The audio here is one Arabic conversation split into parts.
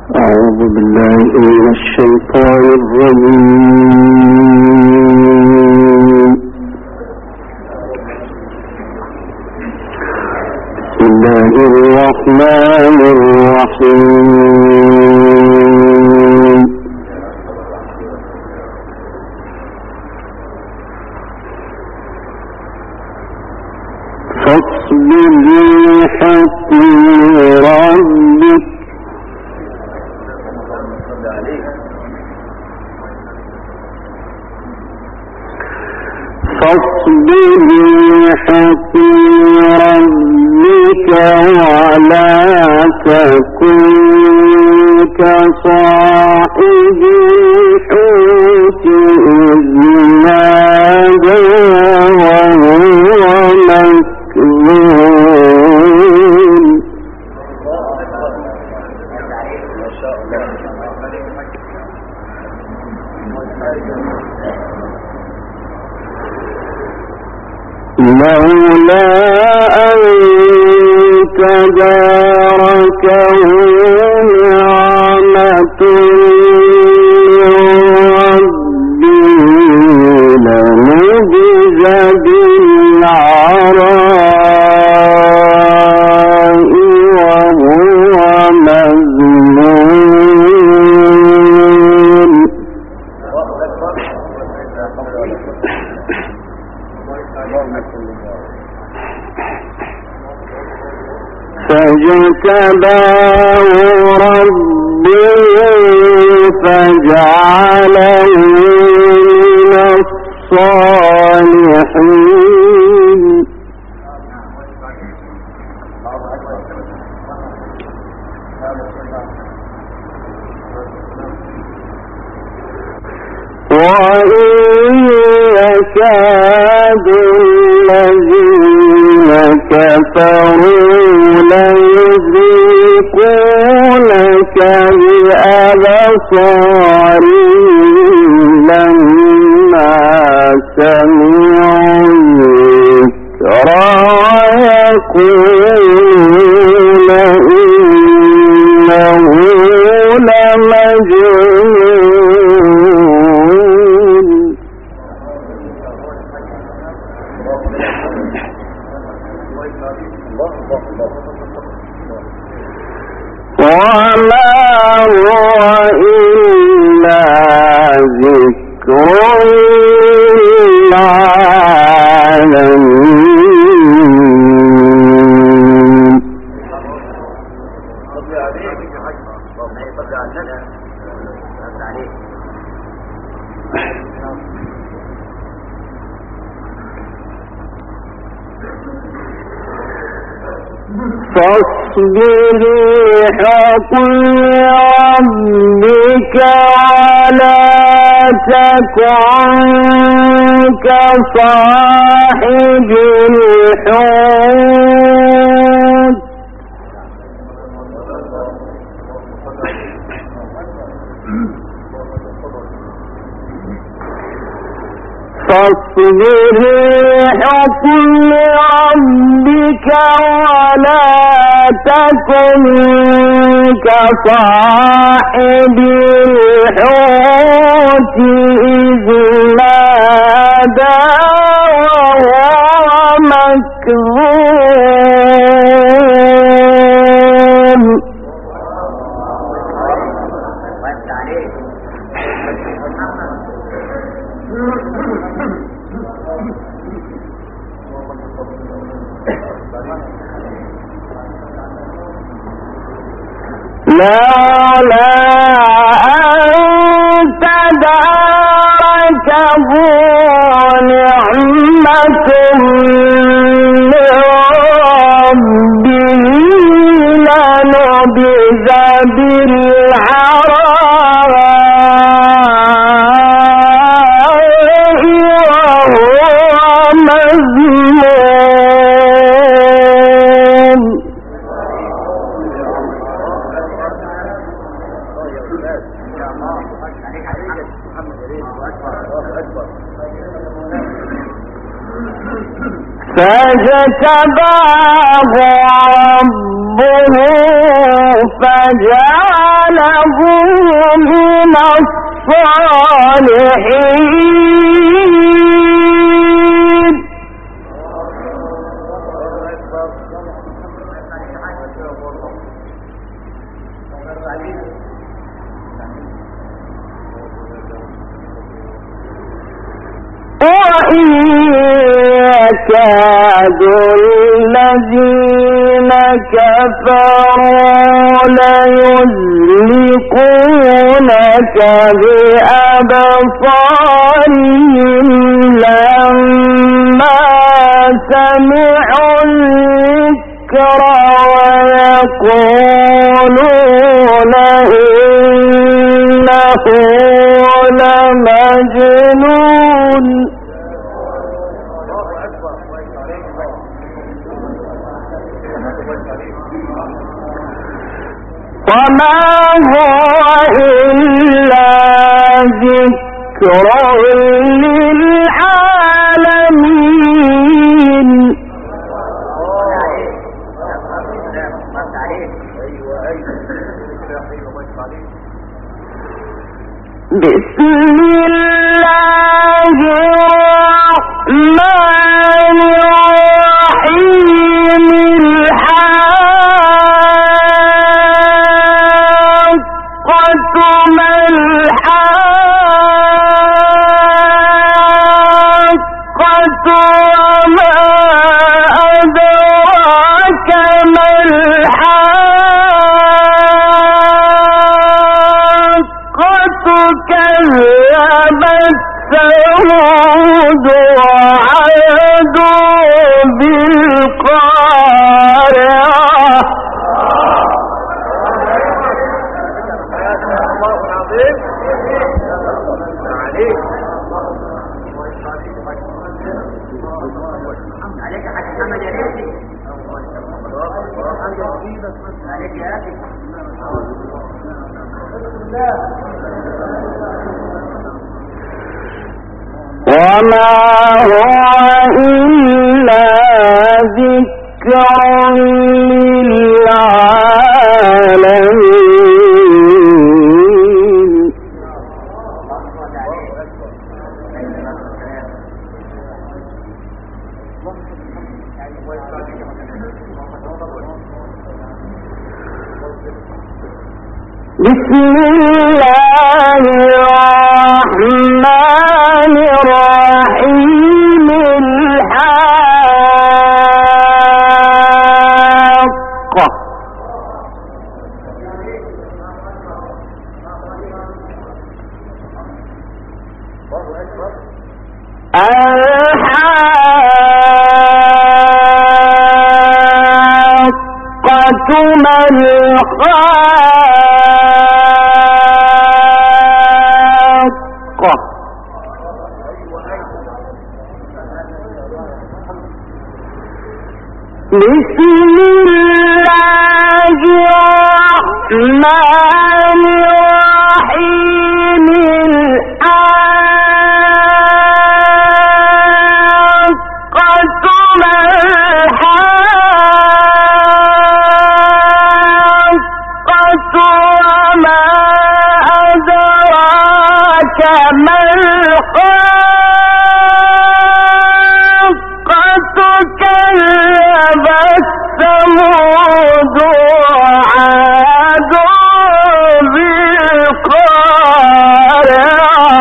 أعوذ بالله من الشيطان الرجيم. بسم الله الرحمن الرحيم. فاصبر لحكم ربك ولا تكن كصاحب الحوت إذ نادى وهو مكظوم. لولا أن تداركه نعمة من ربه لنبذ بالعراء وهو مذموم. فاجتباه ربه فجعله من الصالحين. وإن يكاد الذين كفروا ليزلقونك بأبصارهم لما سمعوا الذكر ويقولون إنه لمجنون. وما هو إلا ذكر للعالمين. فاصبر لحكم ربك ولا تكن كصاحب الحوت فاصبر لحكم ربك ولا تكن كصاحب الحوت إذ نادى وهو مكظوم. لولا أن تداركه نعمة من ربه لنبذ بالعراء وهو مذموم. فاجتباه ربه فجعله من الصالحين. وإن يكاد الذين كفروا ليزلقونك بأبصارهم لما سمعوا الذكر ويقولون إنه لمجنون. وما هو إلا ذكر للعالمين. بسم الله الرحمن الرحيم. الحاقة ما الحاقة وما أدراك ما الحاقة. كذبت ثمود وعاد بالقارعة. وما هو إلا ذكر للعالمين. بسم الله الرحمن الرحيم. الحاقة الحاقة ما الحاقة. بسم الله الرحمن الرحيم. الحاقة ما الحاقة وما أدراك ما الحاقة. كذبت ثمود وعاد بالقارعة.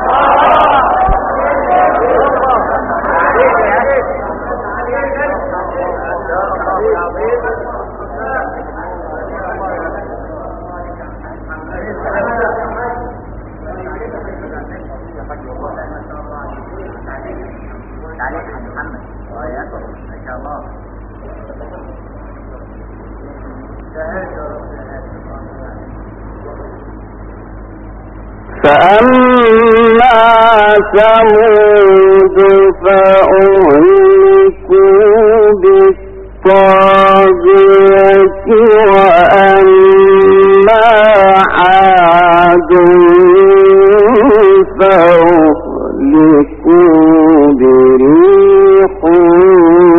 فأما ثمود فأهلكوا بالطاغية وأما عاد فأهلكوا بريح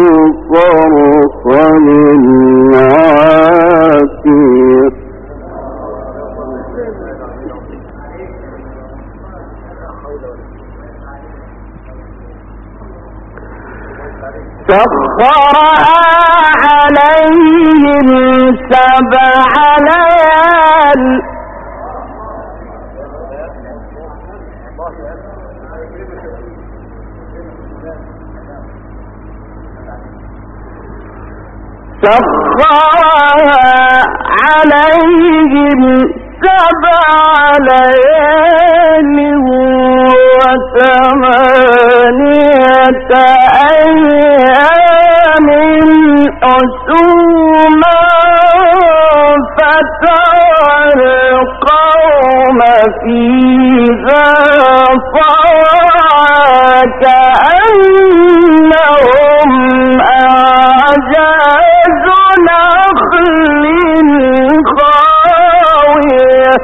سخرها عليهم 7 ليال سخرها عليهم 7 ليال و8 أيام حسوما فترى القوم فيها صرعى كأنهم أعجاز نخل خاوية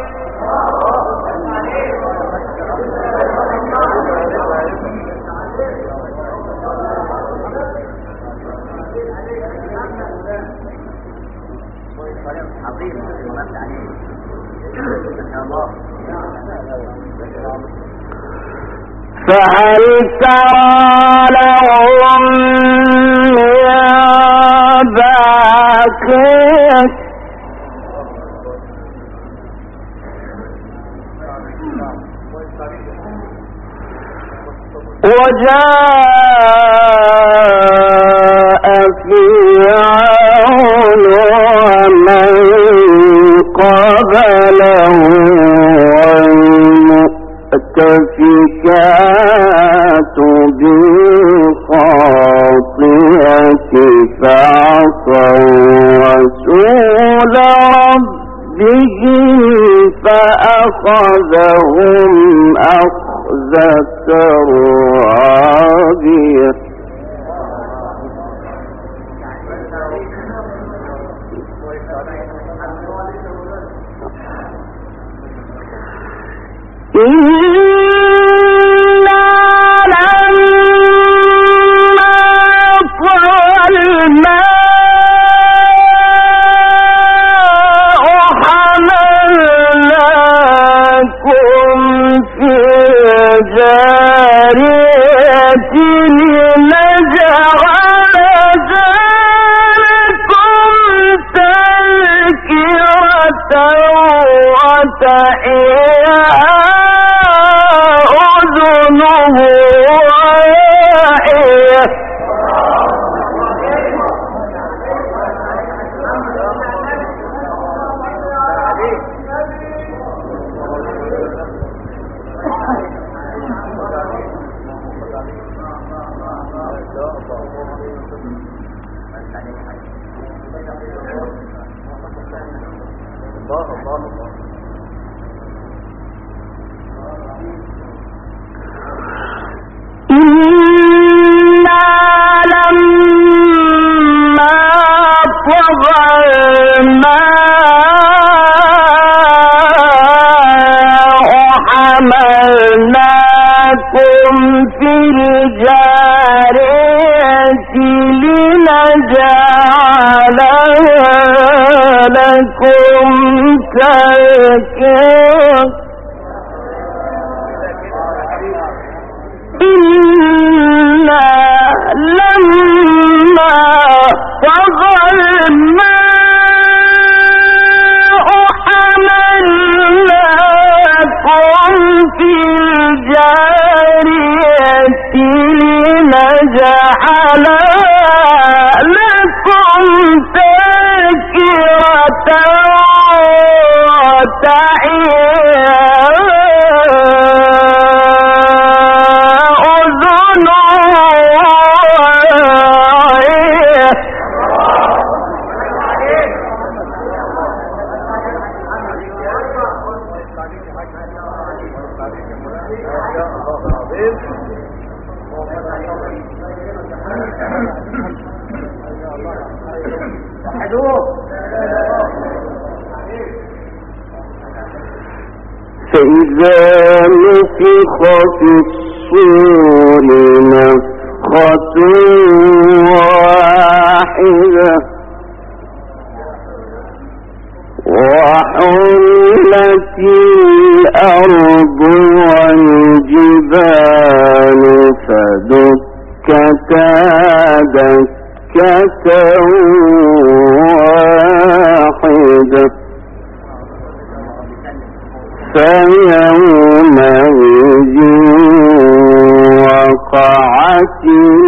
فهل ترى لهم من باقية وجاء فرعون ومن قبله والمؤتفكات بالخاطئة فعصوا رسول ربهم فأخذهم أخذة رابية إنا لما طغى الماء حملناكم في الجارية لنجعلكم تذكرة وتعيها أذنه واعية إنا لما طغى الماء حملناكم في الجارية لنجعلها لكم تذكرة إنا لما طغى الماء حملناكم في الجارية لنجعلها لكم تذكرة وتعيها فإذا نفخ في الصور نفخة واحدة وحملت الأرض والجبال فدكتا دكة واحدة فيومئذ وقعت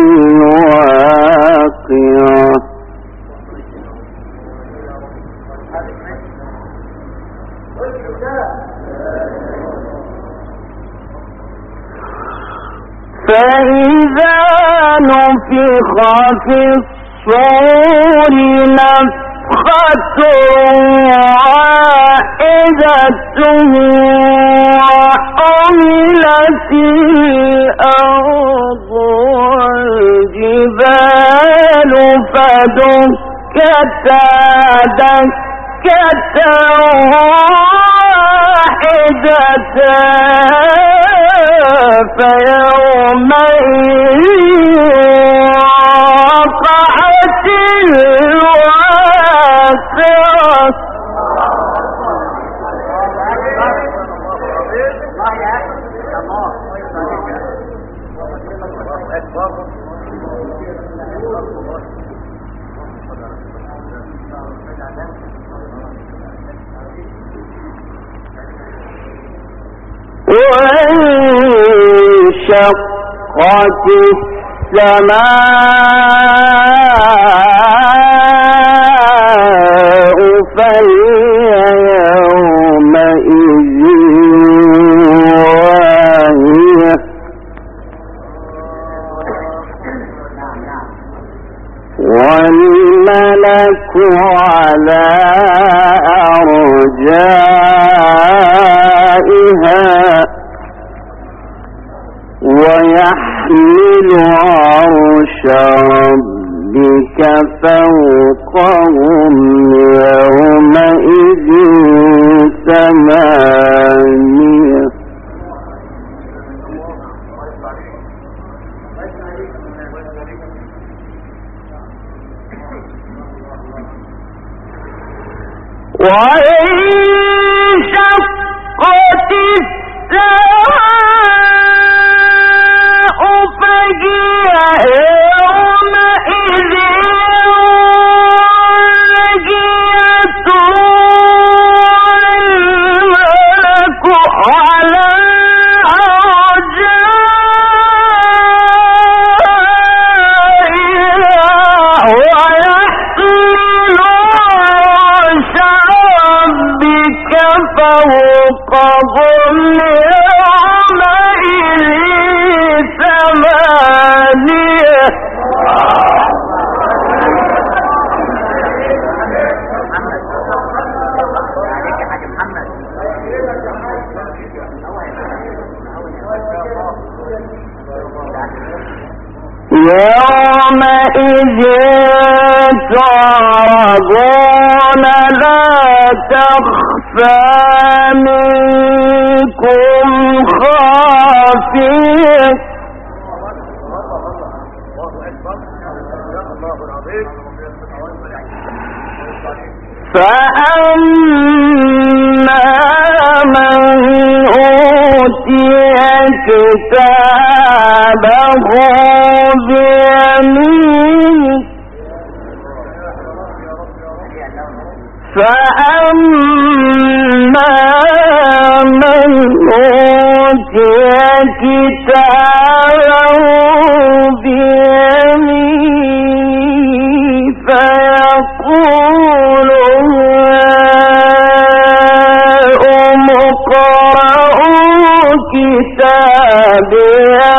الواقعة فإذا نفخ في الصور نفخة واحدة وحملت الأرض والجبال فدكتا دكة واحدة فيومئذ وقعت الواقعة وانشقت السماء فهي يومئذ واهية والملك على أرجائها ويحمل عرش ربك فوقهم يومئذ ثمانية وانشقت السماء فهي يومئذ واهية والملك على أرجائها ويحمل عرش ربك فوقهم يومئذ ثمانية يومئذ تعرضون لا تخفى منكم خافية فأما من أوتي كتابه بيمينه فأما من أوتي كتابه بيمينه فيقول هاؤم اقرءوا كتابيه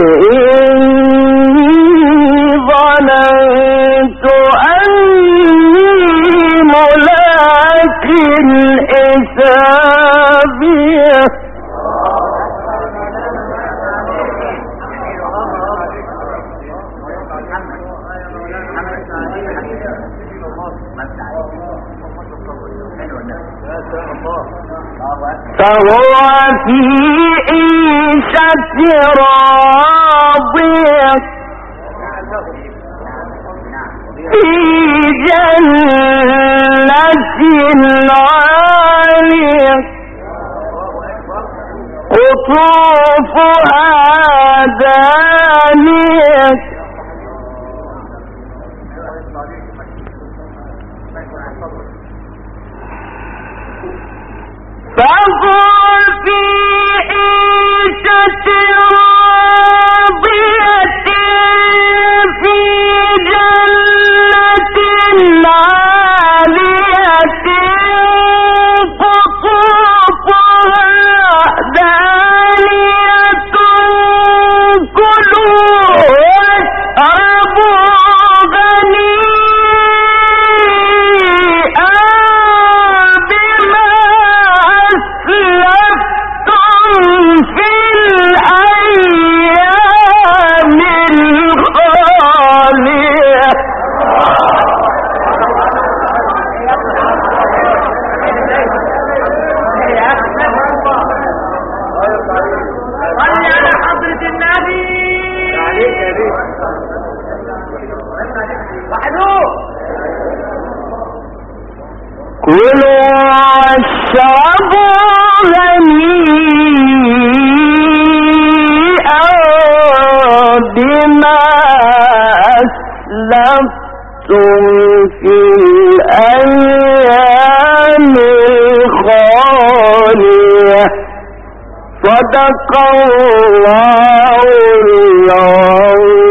إني ظننت أني ملاق حسابيه فهو في عيشة راضية في جنة عالية قطوفها دانية فهو في عيشة راضية في جنة عالية قطوفها دانية كلوا واشربوا هنيئا بما أسلفتم في الأيام الخالية. كلوا واشربوا هنيئا بما أسلفتم في الأيام الخالية. صدق الله العظيم.